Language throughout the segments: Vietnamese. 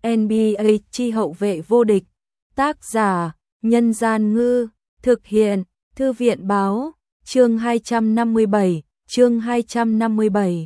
NBA chi hậu vệ vô địch. Tác giả: Nhân Gian Ngư. Thực hiện: Thư viện Báo. Chương 257. Chương 257.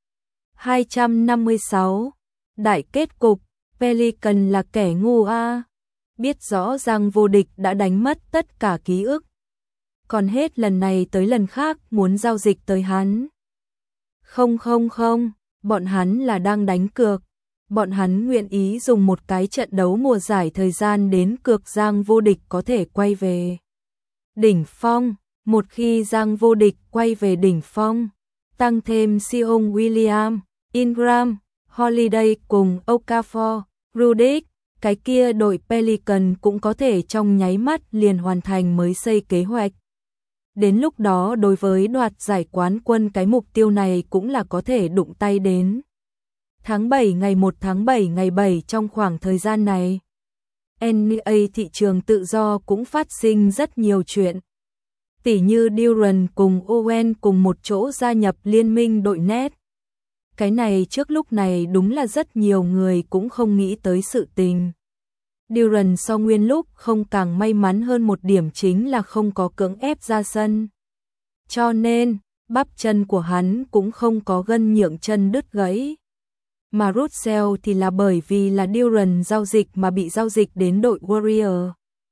256. Đại kết cục. Pelican là kẻ ngu a. Biết rõ rằng vô địch đã đánh mất tất cả ký ức, còn hết lần này tới lần khác muốn giao dịch tới hắn. Không, bọn hắn là đang đánh cược. Bọn hắn nguyện ý dùng một cái trận đấu mùa giải thời gian đến cược Giang vô địch có thể quay về đỉnh phong. Một khi Giang vô địch quay về đỉnh phong, tăng thêm Zion Williams, Ingram, Holiday cùng Okafor, Redick, cái kia đội Pelican cũng có thể trong nháy mắt liền hoàn thành mới xây kế hoạch. Đến lúc đó đối với đoạt giải quán quân cái mục tiêu này cũng là có thể đụng tay đến. Tháng 7 ngày 1 tháng 7 ngày 7 trong khoảng thời gian này, NBA thị trường tự do cũng phát sinh rất nhiều chuyện. Tỉ như Durant cùng Owen cùng một chỗ gia nhập liên minh đội Nets. Cái này trước lúc này đúng là rất nhiều người cũng không nghĩ tới sự tình. Durant so nguyên lúc không càng may mắn hơn một điểm chính là không có cưỡng ép ra sân. Cho nên, bắp chân của hắn cũng không có gân nhượng chân đứt gãy. Mà Russell thì là bởi vì là Durant giao dịch mà bị giao dịch đến đội Warrior.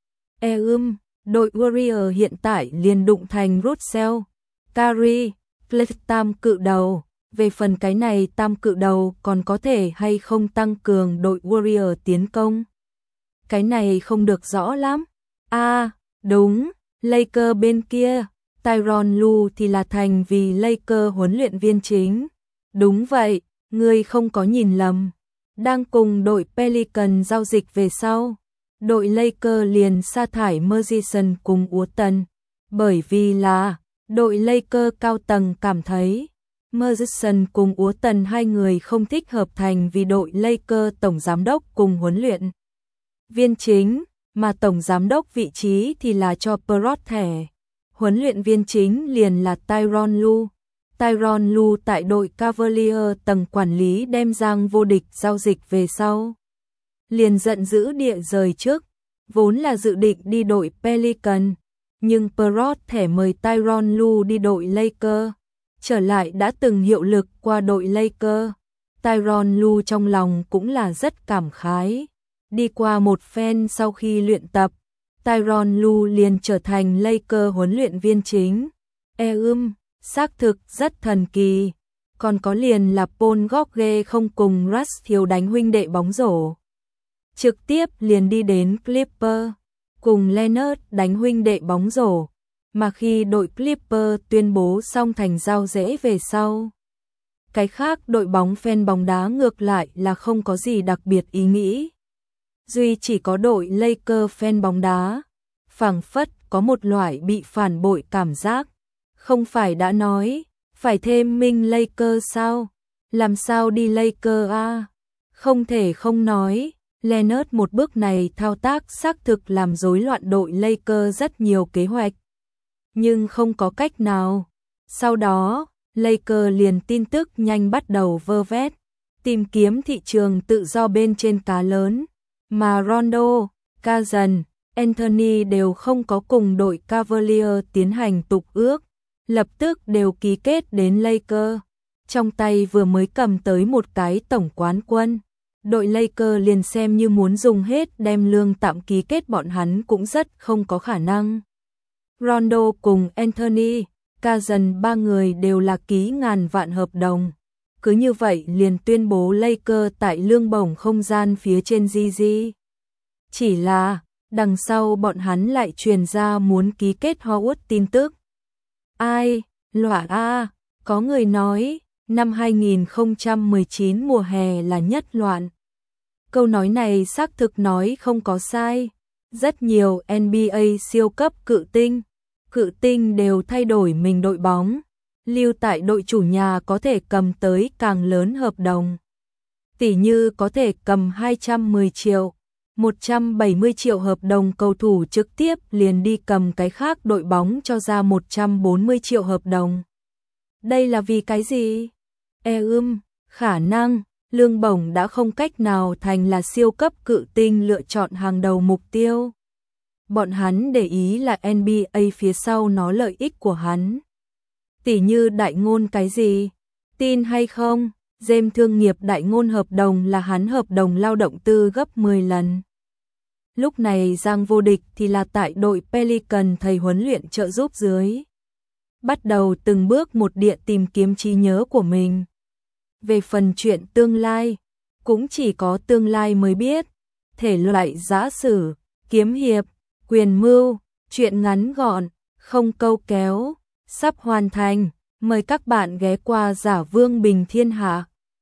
Đội Warrior hiện tại liền đụng thành Russell, Curry, Clay tam cự đầu. Về phần cái này tam cự đầu còn có thể hay không tăng cường đội Warrior tiến công, cái này không được rõ lắm. Đúng, Lakers bên kia, Tyronn Lue thì là thành vì Lakers huấn luyện viên chính. Đúng vậy, ngươi không có nhìn lầm. Đang cùng đội Pelican giao dịch về sau, đội Lakers liền sa thải Murchison cùng Walton, bởi vì là đội Lakers cao tầng cảm thấy Murchison cùng Walton hai người không thích hợp thành vì đội Lakers tổng giám đốc cùng huấn luyện viên chính, mà tổng giám đốc vị trí thì là cho Perot thẻ. Huấn luyện viên chính liền là Tyronn Lue. Tyronn Lue tại đội Cavaliers tầng quản lý đem Giang vô địch giao dịch về sau, liền giận dữ địa rời chức, vốn là dự định đi đội Pelican, nhưng Perot thẻ mời Tyronn Lue đi đội Lakers, trở lại đã từng hiệu lực qua đội Lakers. Tyronn Lue trong lòng cũng là rất cảm khái. Đi qua một phen sau khi luyện tập, Tyronn Lue liền trở thành Lakers huấn luyện viên chính. Xác thực rất thần kỳ. Còn có liền là Paul George không cùng Russ thiếu đánh huynh đệ bóng rổ, trực tiếp liền đi đến Clippers cùng Leonard đánh huynh đệ bóng rổ, mà khi đội Clippers tuyên bố xong thành giao rẽ về sau, cái khác đội bóng fan bóng đá ngược lại là không có gì đặc biệt ý nghĩ. Duy chỉ có đội Lakers fan bóng đá, phảng phất có một loại bị phản bội cảm giác. Không phải đã nói, phải thêm minh Lakers sao? Làm sao đi Lakers a? Không thể không nói, Leonard một bước này thao tác xác thực làm rối loạn đội Lakers rất nhiều kế hoạch. Nhưng không có cách nào. Sau đó, Lakers liền tin tức nhanh bắt đầu vơ vét, tìm kiếm thị trường tự do bên trên cá lớn. Mà Rondo, Cousins, Anthony đều không có cùng đội Cavaliers tiến hành tục ước, lập tức đều ký kết đến Lakers. Trong tay vừa mới cầm tới một cái tổng quán quân, đội Lakers liền xem như muốn dùng hết đem lương tạm ký kết bọn hắn cũng rất không có khả năng. Rondo cùng Anthony, Cousins ba người đều là ký ngàn vạn hợp đồng. Cứ như vậy liền tuyên bố Lakers tại lương bổng không gian phía trên GG. Chỉ là, đằng sau bọn hắn lại truyền ra muốn ký kết Howard tin tức. Ai, loạn a, có người nói, năm 2019 mùa hè là nhất loạn. Câu nói này xác thực nói không có sai. Rất nhiều NBA siêu cấp cự tinh đều thay đổi mình đội bóng, lưu tại đội chủ nhà có thể cầm tới càng lớn hợp đồng. Tỉ như có thể cầm 210 triệu, 170 triệu hợp đồng cầu thủ trực tiếp liền đi cầm cái khác đội bóng cho ra 140 triệu hợp đồng. Đây là vì cái gì? Khả năng lương bổng đã không cách nào thành là siêu cấp cự tinh lựa chọn hàng đầu mục tiêu. Bọn hắn để ý là NBA phía sau nó lợi ích của hắn. Tỉ như đại ngôn cái gì? Tin hay không? James thương nghiệp đại ngôn hợp đồng là hắn hợp đồng lao động tư gấp 10 lần. Lúc này Giang Vô Địch thì là tại đội Pelican thầy huấn luyện trợ giúp dưới. Bắt đầu từng bước một địa tìm kiếm trí nhớ của mình. Về phần chuyện tương lai, cũng chỉ có tương lai mới biết. Thể loại giã sử, kiếm hiệp, quyền mưu, chuyện ngắn gọn, không câu kéo, sắp hoàn thành. Mời các bạn ghé qua Giả Vương Bình Thiên Hạ.